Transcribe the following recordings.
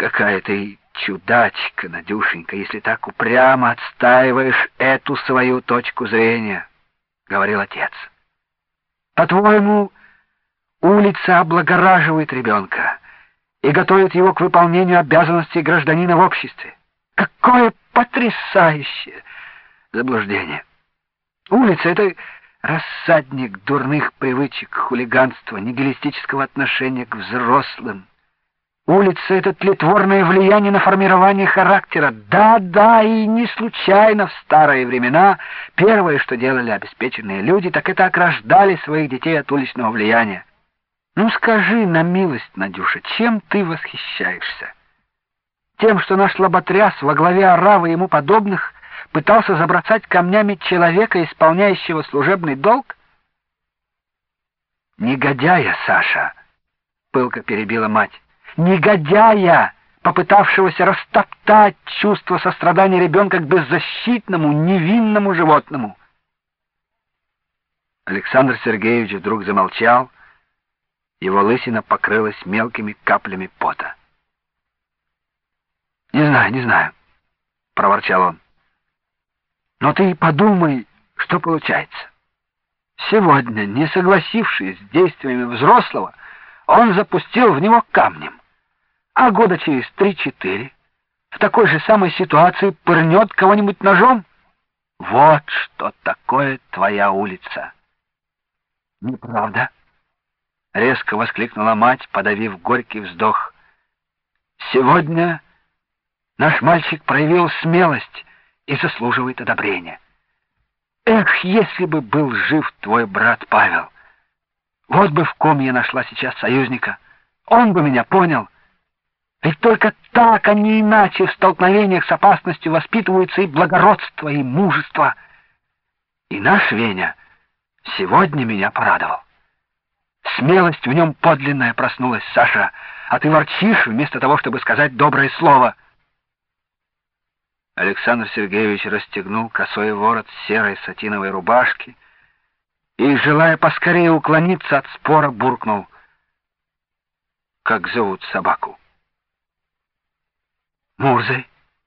Какая ты чудачка, Надюшенька, если так упрямо отстаиваешь эту свою точку зрения, — говорил отец. По-твоему, улица облагораживает ребенка и готовит его к выполнению обязанностей гражданина в обществе. Какое потрясающее заблуждение! Улица — это рассадник дурных привычек, хулиганства, нигилистического отношения к взрослым. Улица — это тлетворное влияние на формирование характера. Да, и не случайно в старые времена первое, что делали обеспеченные люди, так это ограждали своих детей от уличного влияния. Ну скажи на милость, Надюша, чем ты восхищаешься? Тем, что наш лоботряс во главе оравы ему подобных пытался забросать камнями человека, исполняющего служебный долг? «Негодяя, Саша!» — пылко перебила мать. «Негодяя, попытавшегося растоптать чувство сострадания ребенка к беззащитному, невинному животному». Александр Сергеевич вдруг замолчал. Его лысина покрылась мелкими каплями пота. «Не знаю», — проворчал он. «Но ты подумай, что получается. Сегодня, не согласившись с действиями взрослого, он запустил в него камнем, а года через 3-4 в такой же самой ситуации пырнет кого-нибудь ножом. Вот что такое твоя улица». «Неправда», — резко воскликнула мать, подавив горький вздох. «Сегодня наш мальчик проявил смелость и заслуживает одобрения. Эх, если бы был жив твой брат Павел! Вот бы в ком я нашла сейчас союзника. Он бы меня понял. Ведь только так, а не иначе, в столкновениях с опасностью воспитываются и благородство, и мужество. И наш Веня сегодня меня порадовал. Смелость в нем подлинная проснулась, Саша, а ты ворчишь вместо того, чтобы сказать доброе слово». Александр Сергеевич расстегнул косой ворот серой сатиновой рубашки и, желая поскорее уклониться от спора, буркнул: «Как зовут собаку?» «Мурзой».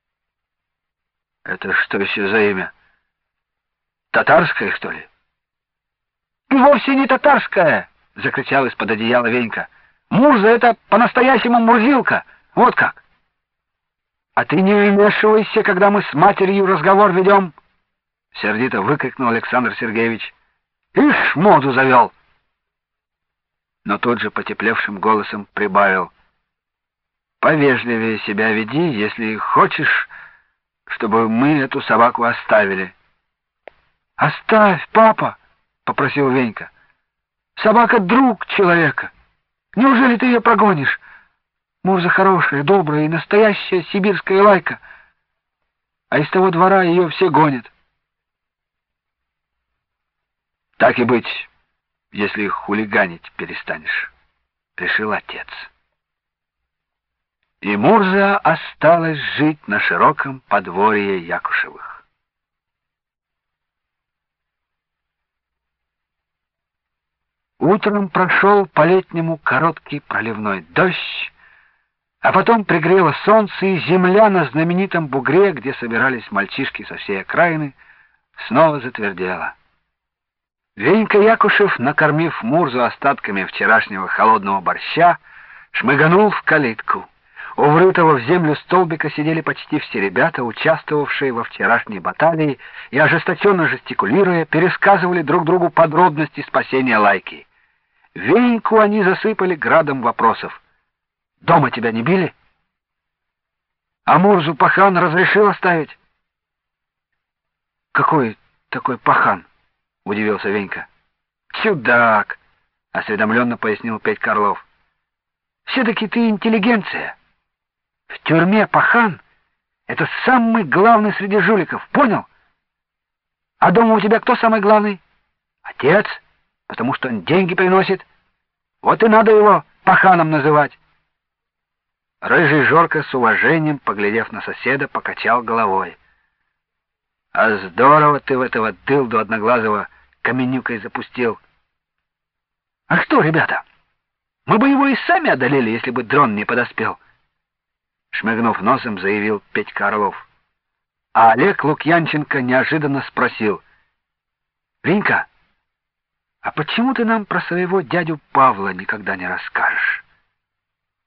«Это что еще за имя? Татарское, что ли?» «Вовсе не татарское!» — закричал из-под одеяла Венька. «Мурза — это по-настоящему Мурзилка. Вот как!» «А ты не вмешивайся, когда мы с матерью разговор ведем!» — сердито выкрикнул Александр Сергеевич. «Ишь, моду завел!» Но тут же потеплевшим голосом прибавил: «Повежливее себя веди, если хочешь, чтобы мы эту собаку оставили». «Оставь, папа!» — попросил Венька. «Собака — друг человека. Неужели ты ее прогонишь? Мурза хорошая, добрая и настоящая сибирская лайка. А из того двора ее все гонят». «Так и быть, если хулиганить перестанешь», — решил отец. И Мурза осталась жить на широком подворье Якушевых. Утром прошел по-летнему короткий проливной дождь, а потом пригрело солнце, и земля на знаменитом бугре, где собирались мальчишки со всей окраины, снова затвердела. Венька Якушев, накормив Мурзу остатками вчерашнего холодного борща, шмыганул в калитку. У врытого в землю столбика сидели почти все ребята, участвовавшие во вчерашней баталии, и, ожесточенно жестикулируя, пересказывали друг другу подробности спасения Лайки. Веньку они засыпали градом вопросов. «Дома тебя не били? А Мурзу пахан разрешил оставить?» «Какой такой пахан?» — удивился Венька. «Чудак!» — осведомленно пояснил Петька Орлов. «Все-таки ты интеллигенция. В тюрьме пахан — это самый главный среди жуликов, понял? А дома у тебя кто самый главный? Отец, потому что он деньги приносит. Вот и надо его паханом называть». Рыжий Жорка с уважением, поглядев на соседа, покачал головой. «А здорово ты в этого дылду одноглазого каменюкой запустил». «А что, ребята, мы бы его и сами одолели, если бы дрон не подоспел. шмыгнув носом, заявил Петька Орлов. А Олег Лукьянченко неожиданно спросил: «Венька, а почему ты нам про своего дядю Павла никогда не расскажешь?»